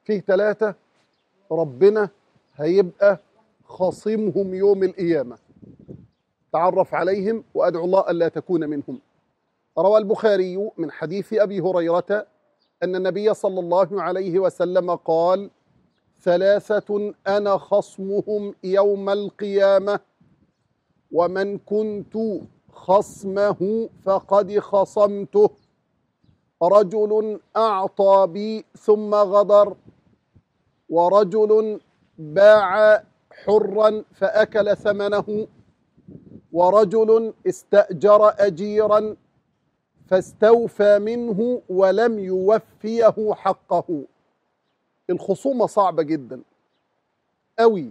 فيه 3 ربنا هيبقى خاصمهم يوم القيامة. تعرف عليهم وأدعو الله ألا تكون منهم. روى البخاري من حديث أبي هريرة أن النبي صلى الله عليه وسلم قال: 3 أنا خصمهم يوم القيامة، ومن كنت خصمه فقد خصمته: رجل أعطى بي ثم غدر، ورجل باع حرا فأكل ثمنه، ورجل استأجر أجيرا فاستوفى منه ولم يوفيه حقه. الخصومة صعبة جدا قوي،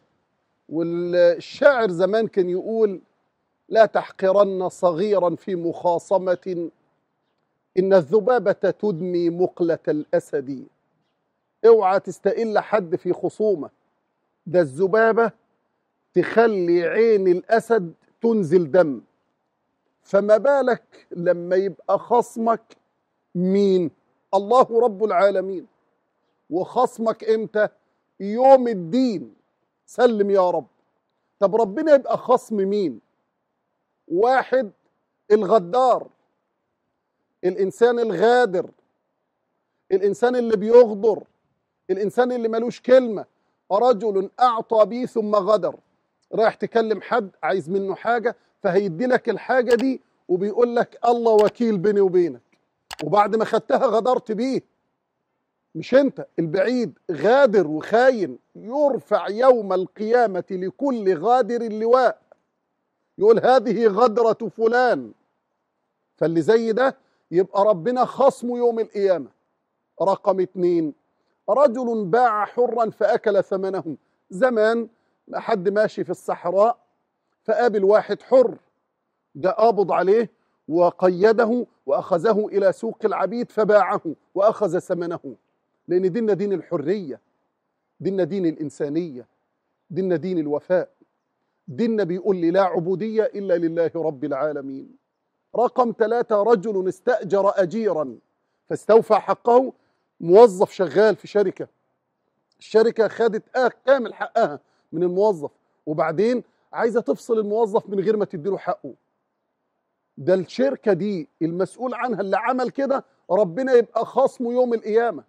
والشاعر زمان كان يقول: لا تحقرن صغيرا في مخاصمة، إن الذبابة تدمي مقلة الأسد. اوعى تستقل حد في خصومة، ده الذبابة تخلي عين الأسد تنزل دم، فما بالك لما يبقى خصمك مين؟ الله رب العالمين. وخصمك امتى؟ يوم الدين. سلم يا رب. طب ربنا يبقى خصم مين؟ 1 الغدار، الإنسان الغادر، الإنسان اللي بيغدر، الإنسان اللي ملوش كلمة. رجل أعطى بي ثم غدر، رايح تكلم حد عايز منه حاجة فهيدي لك الحاجة دي وبيقول لك الله وكيل بيني وبينك، وبعد ما خدتها غدرت بيه. مش انت البعيد، غادر وخاين. يرفع يوم القيامة لكل غادر اللواء، يقول هذه غدرة فلان. فاللي زي ده يبقى ربنا خصمه يوم القيامة. رقم 2 رجل باع حرا فأكل ثمنه. زمان حد ماشي في الصحراء فقابل واحد حر، ده قابض عليه وقيده وأخذه إلى سوق العبيد فباعه وأخذ ثمنه. لأن ديننا دين الحرية، ديننا دين الإنسانية، ديننا دين الوفاء. ديننا بيقول لي لا عبودية إلا لله رب العالمين. رقم 3 رجل استأجر أجيرا فاستوفى حقه. موظف شغال في شركة، الشركة خدت كامل حقها من الموظف، وبعدين عايزة تفصل الموظف من غير ما تديله حقه. ده الشركة دي المسؤول عنها اللي عمل كده ربنا يبقى خصمه يوم القيامة.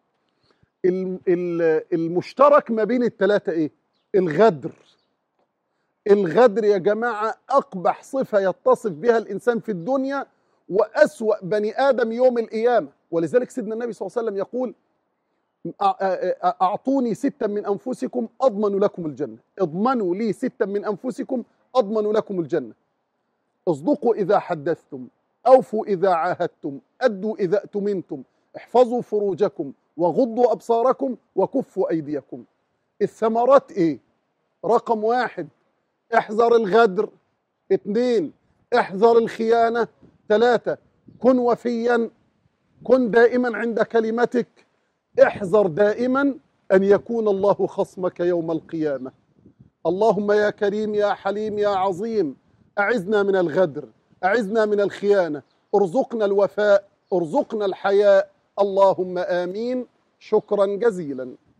المشترك ما بين ال3 ايه؟ الغدر. الغدر يا جماعة أقبح صفة يتصف بها الإنسان في الدنيا، وأسوأ بني آدم يوم القيامة. ولذلك سيدنا النبي صلى الله عليه وسلم يقول: أعطوني 6 من أنفسكم أضمن لكم الجنة. اضمنوا لي 6 من أنفسكم أضمن لكم الجنة. اصدقوا إذا حدثتم، أوفوا إذا عاهدتم، أدوا إذا اؤتمنتم، احفظوا فروجكم، وغضوا أبصاركم، وكفوا أيديكم. الثمرات إيه؟ رقم 1 احذر الغدر، 2 احذر الخيانة، 3 كن وفيا، كن دائما عند كلمتك، احذر دائما أن يكون الله خصمك يوم القيامة. اللهم يا كريم يا حليم يا عظيم، أعزنا من الغدر، أعزنا من الخيانة، ارزقنا الوفاء، ارزقنا الحياء، اللهم آمين. شكرا جزيلا.